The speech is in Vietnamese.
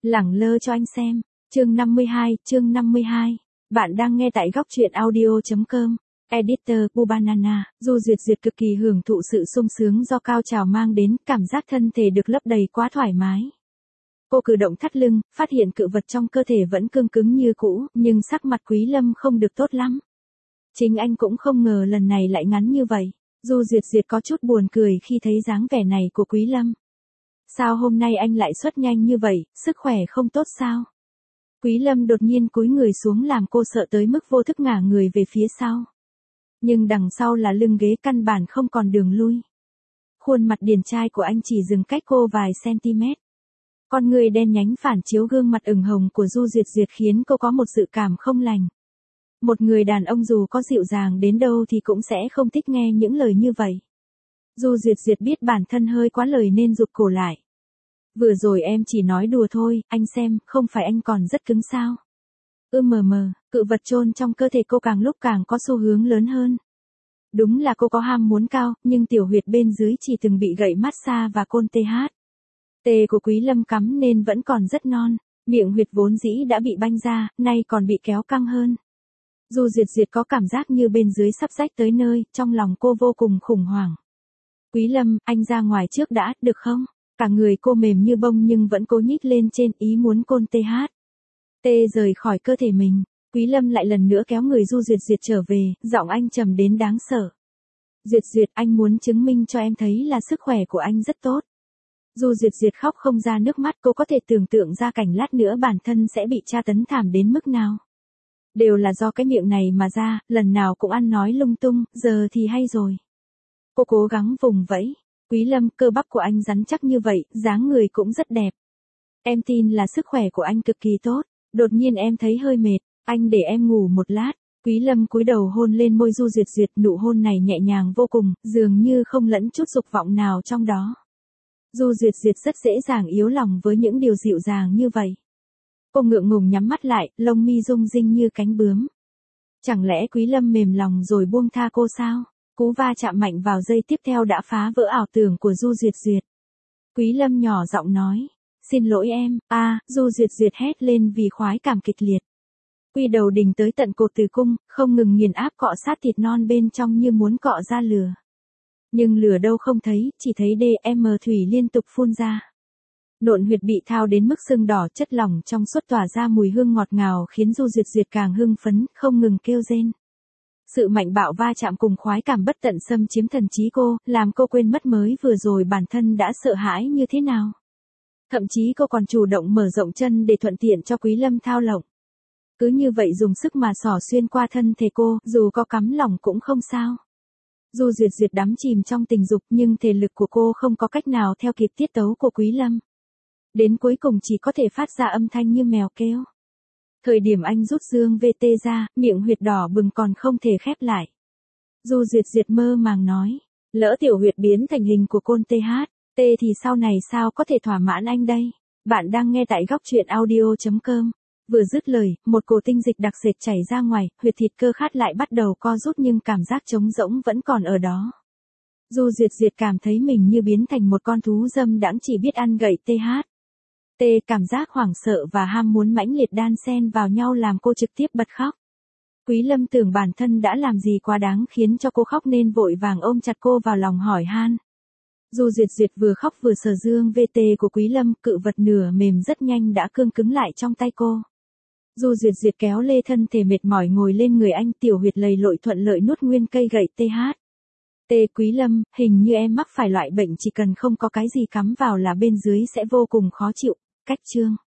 Lẳng lơ cho anh xem. Chương 52. Bạn đang nghe tại góc truyện audio.com. Editor Bubanana. Du Duyệt Duyệt cực kỳ hưởng thụ sự sung sướng do cao trào mang đến, cảm giác thân thể được lấp đầy quá thoải mái. Cô cử động thắt lưng, phát hiện cự vật trong cơ thể vẫn cương cứng như cũ, nhưng sắc mặt Quý Lâm không được tốt lắm. Chính anh cũng không ngờ lần này lại ngắn như vậy. Du Duyệt Duyệt có chút buồn cười khi thấy dáng vẻ này của Quý Lâm. Sao hôm nay anh lại xuất nhanh như vậy, sức khỏe không tốt sao? Quý Lâm đột nhiên cúi người xuống làm cô sợ tới mức vô thức ngả người về phía sau. Nhưng đằng sau là lưng ghế căn bản không còn đường lui. Khuôn mặt điển trai của anh chỉ dừng cách cô vài cm. Con người đen nhánh phản chiếu gương mặt ửng hồng của Du Duyệt Duyệt khiến cô có một dự cảm không lành. Một người đàn ông dù có dịu dàng đến đâu thì cũng sẽ không thích nghe những lời như vậy. Du Duyệt Duyệt biết bản thân hơi quá lời nên rụt cổ lại. Vừa rồi em chỉ nói đùa thôi, anh xem, không phải anh còn rất cứng sao? Cự vật chôn trong cơ thể cô càng lúc càng có xu hướng lớn hơn. Đúng là cô có ham muốn cao, nhưng tiểu huyệt bên dưới chỉ từng bị gậy massage và côn TH. Tê của Quý Lâm cắm nên vẫn còn rất non, miệng huyệt vốn dĩ đã bị banh ra, nay còn bị kéo căng hơn. Du Duyệt Duyệt có cảm giác như bên dưới sắp rách tới nơi, trong lòng cô vô cùng khủng hoảng. Quý Lâm, anh ra ngoài trước đã, được không? Cả người cô mềm như bông nhưng vẫn cố nhích lên trên ý muốn côn TH. Tê rời khỏi cơ thể mình, Quý Lâm lại lần nữa kéo người Du Duyệt Duyệt trở về, giọng anh trầm đến đáng sợ. Duyệt Duyệt, anh muốn chứng minh cho em thấy là sức khỏe của anh rất tốt. Du Duyệt Duyệt khóc không ra nước mắt, cô có thể tưởng tượng ra cảnh lát nữa bản thân sẽ bị tra tấn thảm đến mức nào. Đều là do cái miệng này mà ra, lần nào cũng ăn nói lung tung, giờ thì hay rồi. Cô cố gắng vùng vẫy. Quý Lâm, cơ bắp của anh rắn chắc như vậy, dáng người cũng rất đẹp. Em tin là sức khỏe của anh cực kỳ tốt. Đột nhiên em thấy hơi mệt, anh để em ngủ một lát. Quý Lâm cúi đầu hôn lên môi Du Duyệt Duyệt, nụ hôn này nhẹ nhàng vô cùng, dường như không lẫn chút dục vọng nào trong đó. Du Duyệt Duyệt rất dễ dàng yếu lòng với những điều dịu dàng như vậy. Cô ngượng ngùng nhắm mắt lại, lông mi rung rinh như cánh bướm. Chẳng lẽ Quý Lâm mềm lòng rồi buông tha cô sao? Cú va chạm mạnh vào giây tiếp theo đã phá vỡ ảo tưởng của Du Duyệt Duyệt. Quý Lâm nhỏ giọng nói, xin lỗi em, Du Duyệt Duyệt hét lên vì khoái cảm kịch liệt. Quy đầu đỉnh tới tận cột tử cung, không ngừng nghiền áp cọ sát thịt non bên trong như muốn cọ ra lửa. Nhưng lửa đâu không thấy, chỉ thấy DM thủy liên tục phun ra. Nộn huyệt bị thao đến mức sưng đỏ, chất lỏng trong suốt tỏa ra mùi hương ngọt ngào khiến Du Duyệt Duyệt càng hưng phấn, không ngừng kêu rên. Sự mạnh bạo va chạm cùng khoái cảm bất tận xâm chiếm thần trí cô, làm cô quên mất mới vừa rồi bản thân đã sợ hãi như thế nào. Thậm chí cô còn chủ động mở rộng chân để thuận tiện cho Quý Lâm thao lộng. Cứ như vậy dùng sức mà xỏ xuyên qua thân thể cô, dù có cắm lỏng cũng không sao. Du Duyệt Duyệt đắm chìm trong tình dục nhưng thể lực của cô không có cách nào theo kịp tiết tấu của Quý Lâm. Đến cuối cùng chỉ có thể phát ra âm thanh như mèo kêu. Thời điểm anh rút dương VT ra, miệng huyệt đỏ bừng còn không thể khép lại. Du Duyệt Duyệt mơ màng nói, lỡ tiểu huyệt biến thành hình của côn TH, T thì sau này sao có thể thỏa mãn anh đây? Bạn đang nghe tại góc truyện audio.com. Vừa dứt lời, một cỗ tinh dịch đặc sệt chảy ra ngoài, huyệt thịt cơ khát lại bắt đầu co rút nhưng cảm giác trống rỗng vẫn còn ở đó. Du Duyệt Duyệt cảm thấy mình như biến thành một con thú dâm đãng chỉ biết ăn gậy TH. Cảm giác hoảng sợ và ham muốn mãnh liệt đan xen vào nhau làm cô trực tiếp bật khóc. Quý Lâm tưởng bản thân đã làm gì quá đáng khiến cho cô khóc nên vội vàng ôm chặt cô vào lòng hỏi han. Du Duyệt Duyệt vừa khóc vừa sờ dương VT của Quý Lâm, cự vật nửa mềm rất nhanh đã cương cứng lại trong tay cô. Du Duyệt Duyệt kéo lê thân thể mệt mỏi ngồi lên người anh, tiểu huyệt lầy lội thuận lợi nuốt nguyên cây gậy TH. Quý Lâm, hình như em mắc phải loại bệnh chỉ cần không có cái gì cắm vào là bên dưới sẽ vô cùng khó chịu. Cách chương